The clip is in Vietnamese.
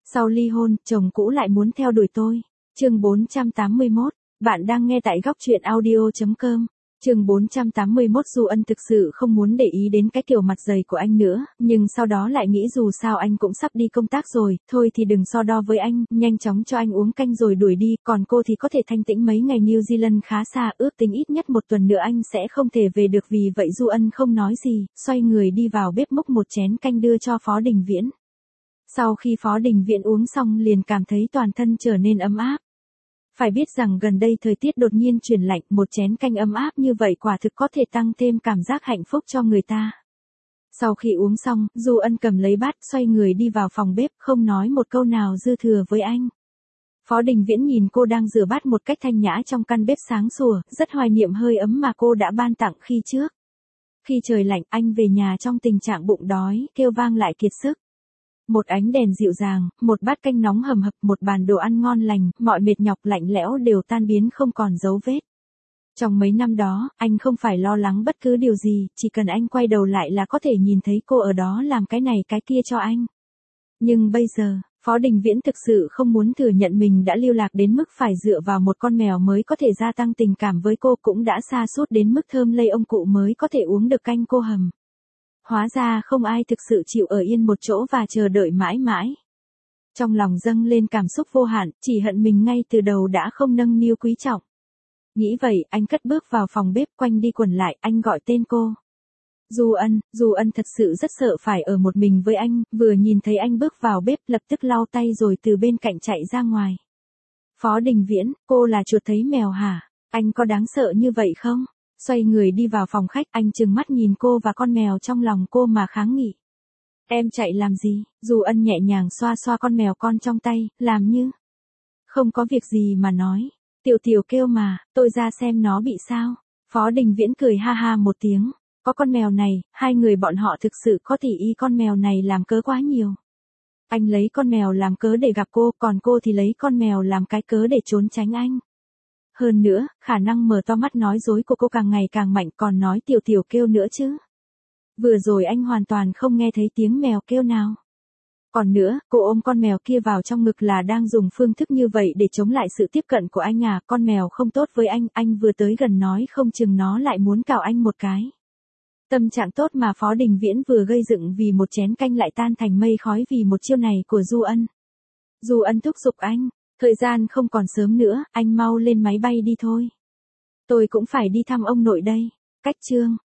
Sau ly hôn, chồng cũ lại muốn theo đuổi tôi. Chương 481, bạn đang nghe tại góc truyện audio.com. Chương 481 Du Ân thực sự không muốn để ý đến cái kiểu mặt dày của anh nữa, nhưng sau đó lại nghĩ dù sao anh cũng sắp đi công tác rồi, thôi thì đừng so đo với anh, nhanh chóng cho anh uống canh rồi đuổi đi, còn cô thì có thể thanh tĩnh mấy ngày. New Zealand khá xa, ước tính ít nhất một tuần nữa anh sẽ không thể về được, vì vậy Du Ân không nói gì, xoay người đi vào bếp múc một chén canh đưa cho Phó Đình Viễn. Sau khi Phó Đình Viễn uống xong liền cảm thấy toàn thân trở nên ấm áp. Phải biết rằng gần đây thời tiết đột nhiên chuyển lạnh, một chén canh ấm áp như vậy quả thực có thể tăng thêm cảm giác hạnh phúc cho người ta. Sau khi uống xong, Du Ân cầm lấy bát xoay người đi vào phòng bếp, không nói một câu nào dư thừa với anh. Phó Đình Viễn nhìn cô đang rửa bát một cách thanh nhã trong căn bếp sáng sủa, rất hoài niệm hơi ấm mà cô đã ban tặng khi trước. Khi trời lạnh, anh về nhà trong tình trạng bụng đói, kêu vang lại kiệt sức. Một ánh đèn dịu dàng, một bát canh nóng hầm hập, một bàn đồ ăn ngon lành, mọi mệt nhọc lạnh lẽo đều tan biến không còn dấu vết. Trong mấy năm đó, anh không phải lo lắng bất cứ điều gì, chỉ cần anh quay đầu lại là có thể nhìn thấy cô ở đó làm cái này cái kia cho anh. Nhưng bây giờ, Phó Đình Viễn thực sự không muốn thừa nhận mình đã lưu lạc đến mức phải dựa vào một con mèo mới có thể gia tăng tình cảm với cô, cũng đã sa sút đến mức thơm lây ông cụ mới có thể uống được canh cô hầm. Hóa ra không ai thực sự chịu ở yên một chỗ và chờ đợi mãi mãi. Trong lòng dâng lên cảm xúc vô hạn, chỉ hận mình ngay từ đầu đã không nâng niu quý trọng. Nghĩ vậy, anh cất bước vào phòng bếp, quanh đi quẩn lại, anh gọi tên cô. Du Ân thật sự rất sợ phải ở một mình với anh, vừa nhìn thấy anh bước vào bếp lập tức lau tay rồi từ bên cạnh chạy ra ngoài. Phó Đình Viễn, cô là chuột thấy mèo hả? Anh có đáng sợ như vậy không? Xoay người đi vào phòng khách, anh trừng mắt nhìn cô và con mèo trong lòng cô mà kháng nghị. Em chạy làm gì? Du Ân nhẹ nhàng xoa xoa con mèo con trong tay, làm như không có việc gì mà nói. Tiểu Tiểu kêu mà, tôi ra xem nó bị sao. Phó Đình Viễn cười ha ha một tiếng. Có con mèo này, hai người bọn họ thực sự có tỉ y con mèo này làm cớ quá nhiều. Anh lấy con mèo làm cớ để gặp cô, còn cô thì lấy con mèo làm cái cớ để trốn tránh anh. Hơn nữa, khả năng mở to mắt nói dối của cô càng ngày càng mạnh, còn nói Tiểu Tiểu kêu nữa chứ. Vừa rồi anh hoàn toàn không nghe thấy tiếng mèo kêu nào. Còn nữa, cô ôm con mèo kia vào trong ngực là đang dùng phương thức như vậy để chống lại sự tiếp cận của anh à? Con mèo không tốt với anh vừa tới gần nói không chừng nó lại muốn cào anh một cái. Tâm trạng tốt mà Phó Đình Viễn vừa gây dựng vì một chén canh lại tan thành mây khói vì một chiêu này của Du Ân. Du Ân thúc giục anh, thời gian không còn sớm nữa, anh mau lên máy bay đi thôi. Tôi cũng phải đi thăm ông nội đây. Cách chương